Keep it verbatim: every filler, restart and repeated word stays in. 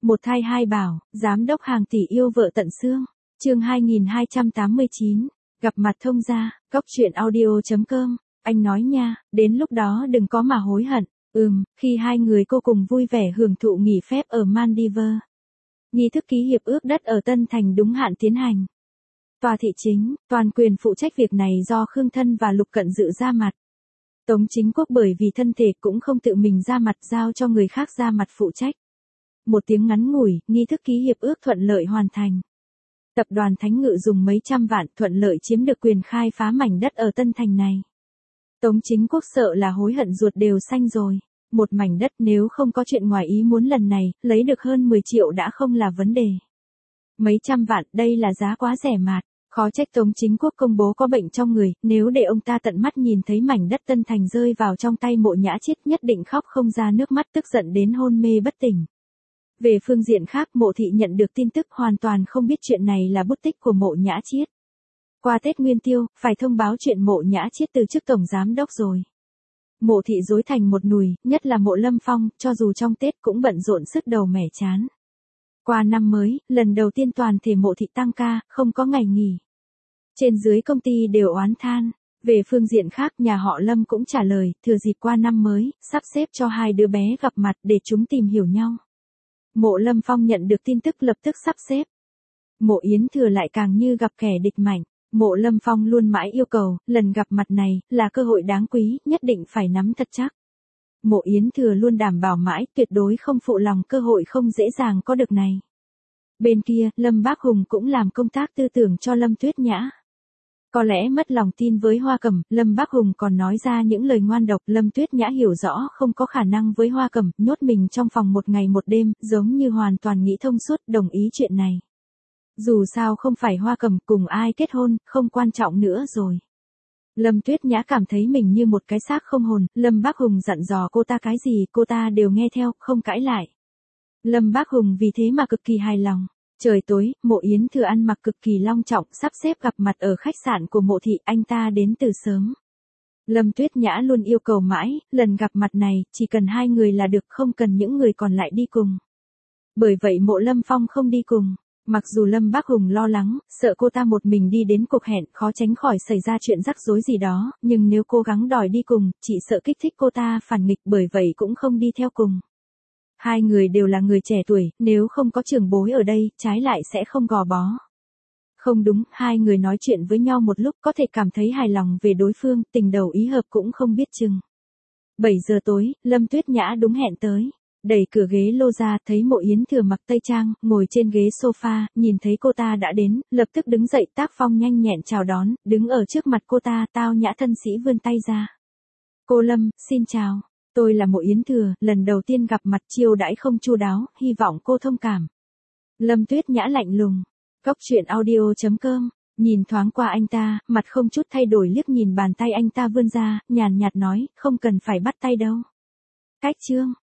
Một thai hai bảo, giám đốc hàng tỷ yêu vợ tận xương. Chương hai nghìn hai trăm tám mươi chín, gặp mặt thông gia, cóc truyện audio chấm com. Anh nói nha, đến lúc đó đừng có mà hối hận. Ừm, khi hai người cô cùng vui vẻ hưởng thụ nghỉ phép ở Maldives. Nghi thức ký hiệp ước đất ở Tân Thành đúng hạn tiến hành. Tòa thị chính, toàn quyền phụ trách việc này do Khương Thân và Lục Cận Dự ra mặt. Tống Chính Quốc bởi vì thân thể cũng không tự mình ra mặt giao cho người khác ra mặt phụ trách. Một tiếng ngắn ngủi, nghi thức ký hiệp ước thuận lợi hoàn thành. Tập đoàn Thánh Ngự dùng mấy trăm vạn thuận lợi chiếm được quyền khai phá mảnh đất ở Tân Thành này. Tống Chính Quốc sợ là hối hận ruột đều xanh rồi. Một mảnh đất nếu không có chuyện ngoài ý muốn lần này, lấy được hơn mười triệu đã không là vấn đề. Mấy trăm vạn, đây là giá quá rẻ mạt. Khó trách Tống Chính Quốc công bố có bệnh trong người, nếu để ông ta tận mắt nhìn thấy mảnh đất Tân Thành rơi vào trong tay Mộ Nhã Chiết nhất định khóc không ra nước mắt, tức giận đến hôn mê bất tỉnh. Về phương diện khác, Mộ Thị nhận được tin tức hoàn toàn không biết chuyện này là bút tích của Mộ Nhã Chiết. Qua Tết Nguyên Tiêu, phải thông báo chuyện Mộ Nhã Chiết từ chức tổng giám đốc rồi. Mộ Thị rối thành một nùi, nhất là Mộ Lâm Phong, cho dù trong Tết cũng bận rộn sức đầu mẻ chán. Qua năm mới, lần đầu tiên toàn thể Mộ Thị tăng ca, không có ngày nghỉ. Trên dưới công ty đều oán than. Về phương diện khác, nhà họ Lâm cũng trả lời, thừa dịp qua năm mới, sắp xếp cho hai đứa bé gặp mặt để chúng tìm hiểu nhau. Mộ Lâm Phong nhận được tin tức lập tức sắp xếp. Mộ Yến Thừa lại càng như gặp kẻ địch mạnh. Mộ Lâm Phong luôn mãi yêu cầu, lần gặp mặt này, là cơ hội đáng quý, nhất định phải nắm thật chắc. Mộ Yến Thừa luôn đảm bảo mãi, tuyệt đối không phụ lòng cơ hội không dễ dàng có được này. Bên kia, Lâm Bác Hùng cũng làm công tác tư tưởng cho Lâm Tuyết Nhã. Có lẽ mất lòng tin với Hoa Cẩm, Lâm Bác Hùng còn nói ra những lời ngoan độc. Lâm Tuyết Nhã hiểu rõ không có khả năng với Hoa Cẩm, nhốt mình trong phòng một ngày một đêm, giống như hoàn toàn nghĩ thông suốt, đồng ý chuyện này. Dù sao không phải Hoa Cẩm, cùng ai kết hôn, không quan trọng nữa rồi. Lâm Tuyết Nhã cảm thấy mình như một cái xác không hồn, Lâm Bác Hùng dặn dò cô ta cái gì, cô ta đều nghe theo, không cãi lại. Lâm Bác Hùng vì thế mà cực kỳ hài lòng. Trời tối, Mộ Yến Thừa ăn mặc cực kỳ long trọng, sắp xếp gặp mặt ở khách sạn của Mộ Thị, anh ta đến từ sớm. Lâm Tuyết Nhã luôn yêu cầu mãi, lần gặp mặt này, chỉ cần hai người là được, không cần những người còn lại đi cùng. Bởi vậy Mộ Lâm Phong không đi cùng. Mặc dù Lâm Bác Hùng lo lắng, sợ cô ta một mình đi đến cuộc hẹn, khó tránh khỏi xảy ra chuyện rắc rối gì đó, nhưng nếu cố gắng đòi đi cùng, chỉ sợ kích thích cô ta phản nghịch, bởi vậy cũng không đi theo cùng. Hai người đều là người trẻ tuổi, nếu không có trưởng bối ở đây, trái lại sẽ không gò bó. Không đúng, hai người nói chuyện với nhau một lúc có thể cảm thấy hài lòng về đối phương, tình đầu ý hợp cũng không biết chừng. bảy giờ tối, Lâm Tuyết Nhã đúng hẹn tới. Đẩy cửa ghế lô ra, thấy Mộ Yến Thừa mặc tây trang, ngồi trên ghế sofa, nhìn thấy cô ta đã đến, lập tức đứng dậy, tác phong nhanh nhẹn chào đón, đứng ở trước mặt cô ta, tao nhã thân sĩ vươn tay ra. Cô Lâm, xin chào. Tôi là Mộ Yến Thừa, lần đầu tiên gặp mặt, chiêu đãi không chu đáo, hy vọng cô thông cảm. Lâm Tuyết Nhã lạnh lùng. Cóc truyện audio chấm com. Nhìn thoáng qua anh ta, mặt không chút thay đổi liếc nhìn bàn tay anh ta vươn ra, nhàn nhạt nói, không cần phải bắt tay đâu. Cách chương.